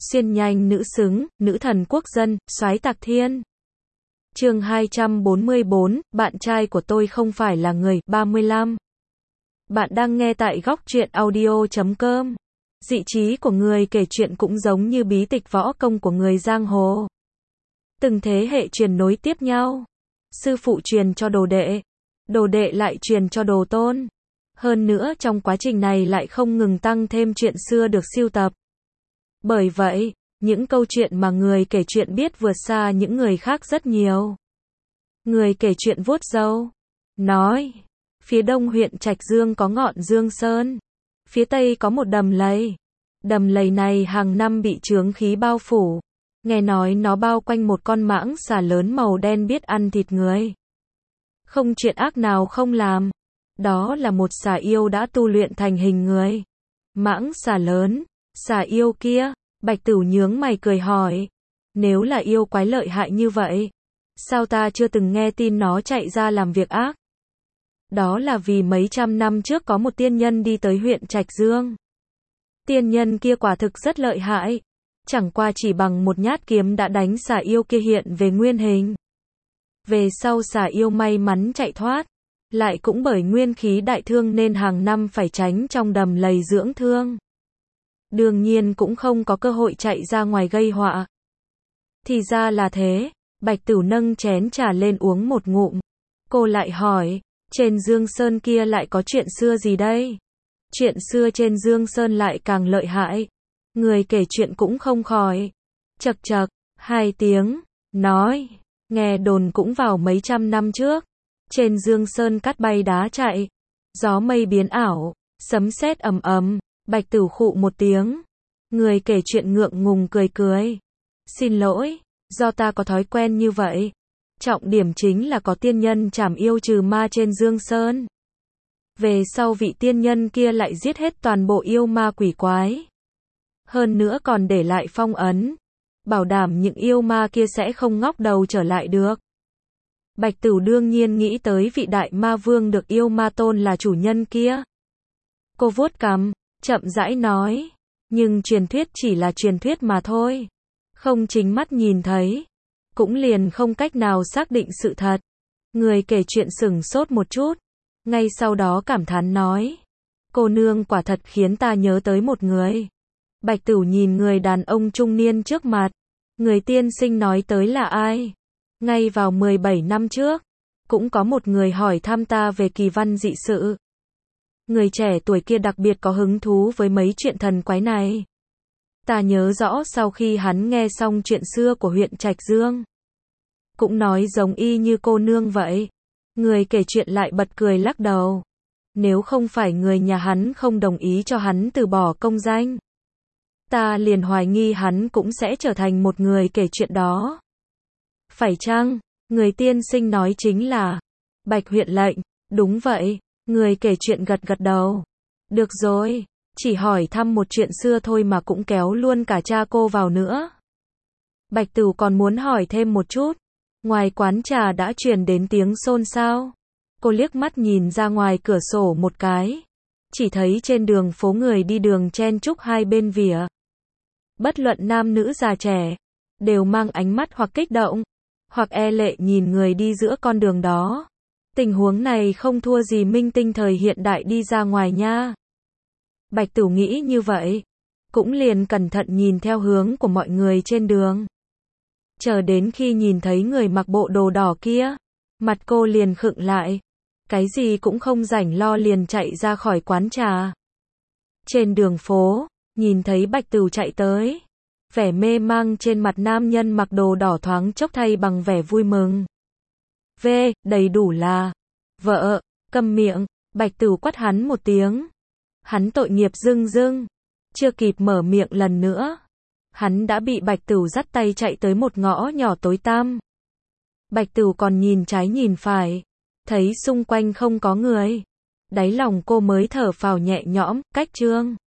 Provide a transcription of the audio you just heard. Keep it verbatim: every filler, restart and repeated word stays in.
xuyên nhanh nữ xứng, nữ thần quốc dân, soái tạc thiên. Chương hai trăm bốn mươi bốn, bạn trai của tôi không phải là người, ba mươi lăm. Bạn đang nghe tại góc truyện audio chấm com. Dị trí của người kể chuyện cũng giống như bí tịch võ công của người giang hồ. Từng thế hệ truyền nối tiếp nhau. Sư phụ truyền cho đồ đệ, đồ đệ lại truyền cho đồ tôn. Hơn nữa trong quá trình này lại không ngừng tăng thêm chuyện xưa được sưu tập. Bởi vậy, những câu chuyện mà người kể chuyện biết vượt xa những người khác rất nhiều. Người kể chuyện vuốt râu, nói, phía đông huyện Trạch Dương có ngọn Dương Sơn, phía tây có một đầm lầy. Đầm lầy này hàng năm bị chướng khí bao phủ. Nghe nói nó bao quanh một con mãng xà lớn màu đen biết ăn thịt người. Không chuyện ác nào không làm. Đó là một xà yêu đã tu luyện thành hình người. Mãng xà lớn, xà yêu kia, Bạch Tửu nhướng mày cười hỏi. Nếu là yêu quái lợi hại như vậy, sao ta chưa từng nghe tin nó chạy ra làm việc ác? Đó là vì mấy trăm năm trước có một tiên nhân đi tới huyện Trạch Dương. Tiên nhân kia quả thực rất lợi hại. Chẳng qua chỉ bằng một nhát kiếm đã đánh xà yêu kia hiện về nguyên hình. Về sau xà yêu may mắn chạy thoát. Lại cũng bởi nguyên khí đại thương nên hàng năm phải tránh trong đầm lầy dưỡng thương. Đương nhiên cũng không có cơ hội chạy ra ngoài gây họa. Thì ra là thế, Bạch Tửu nâng chén trà lên uống một ngụm. Cô lại hỏi, trên Dương Sơn kia lại có chuyện xưa gì đây? Chuyện xưa trên Dương Sơn lại càng lợi hại. Người kể chuyện cũng không khỏi. Chậc chậc, hai tiếng, nói, nghe đồn cũng vào mấy trăm năm trước. Trên Dương Sơn cát bay đá chạy, gió mây biến ảo, sấm sét ầm ầm. Bạch Tửu khụ một tiếng. Người kể chuyện ngượng ngùng cười cười. Xin lỗi, do ta có thói quen như vậy. Trọng điểm chính là có tiên nhân trảm yêu trừ ma trên Dương Sơn. Về sau vị tiên nhân kia lại giết hết toàn bộ yêu ma quỷ quái. Hơn nữa còn để lại phong ấn. Bảo đảm những yêu ma kia sẽ không ngóc đầu trở lại được. Bạch Tửu đương nhiên nghĩ tới vị đại ma vương được yêu ma tôn là chủ nhân kia. Cô vuốt cằm, chậm rãi nói. Nhưng truyền thuyết chỉ là truyền thuyết mà thôi. Không chính mắt nhìn thấy. Cũng liền không cách nào xác định sự thật. Người kể chuyện sửng sốt một chút. Ngay sau đó cảm thán nói. Cô nương quả thật khiến ta nhớ tới một người. Bạch Tửu nhìn người đàn ông trung niên trước mặt. Người tiên sinh nói tới là ai? Ngay vào mười bảy năm trước, cũng có một người hỏi thăm ta về kỳ văn dị sự. Người trẻ tuổi kia đặc biệt có hứng thú với mấy chuyện thần quái này. Ta nhớ rõ sau khi hắn nghe xong chuyện xưa của huyện Trạch Dương, cũng nói giống y như cô nương vậy. Người kể chuyện lại bật cười lắc đầu. Nếu không phải người nhà hắn không đồng ý cho hắn từ bỏ công danh, ta liền hoài nghi hắn cũng sẽ trở thành một người kể chuyện đó. Phải chăng, người tiên sinh nói chính là Bạch huyện lệnh? Đúng vậy, người kể chuyện gật gật đầu. Được rồi, chỉ hỏi thăm một chuyện xưa thôi mà cũng kéo luôn cả cha cô vào nữa. Bạch Tửu còn muốn hỏi thêm một chút. Ngoài quán trà đã truyền đến tiếng xôn xao. Cô liếc mắt nhìn ra ngoài cửa sổ một cái. Chỉ thấy trên đường phố người đi đường chen chúc hai bên vỉa. Bất luận nam nữ già trẻ, đều mang ánh mắt hoặc kích động, hoặc e lệ nhìn người đi giữa con đường đó. Tình huống này không thua gì minh tinh thời hiện đại đi ra ngoài nha. Bạch Tửu nghĩ như vậy, cũng liền cẩn thận nhìn theo hướng của mọi người trên đường. Chờ đến khi nhìn thấy người mặc bộ đồ đỏ kia, mặt cô liền khựng lại. Cái gì cũng không rảnh lo liền chạy ra khỏi quán trà. Trên đường phố, nhìn thấy Bạch Tửu chạy tới. Vẻ mê mang trên mặt nam nhân mặc đồ đỏ thoáng chốc thay bằng vẻ vui mừng. V, đầy đủ là vợ, câm miệng. Bạch Tửu quát hắn một tiếng. Hắn tội nghiệp dưng dưng. Chưa kịp mở miệng lần nữa, hắn đã bị Bạch Tửu dắt tay chạy tới một ngõ nhỏ tối tăm. Bạch Tửu còn nhìn trái nhìn phải, thấy xung quanh không có người. Đáy lòng cô mới thở phào nhẹ nhõm, cách chương.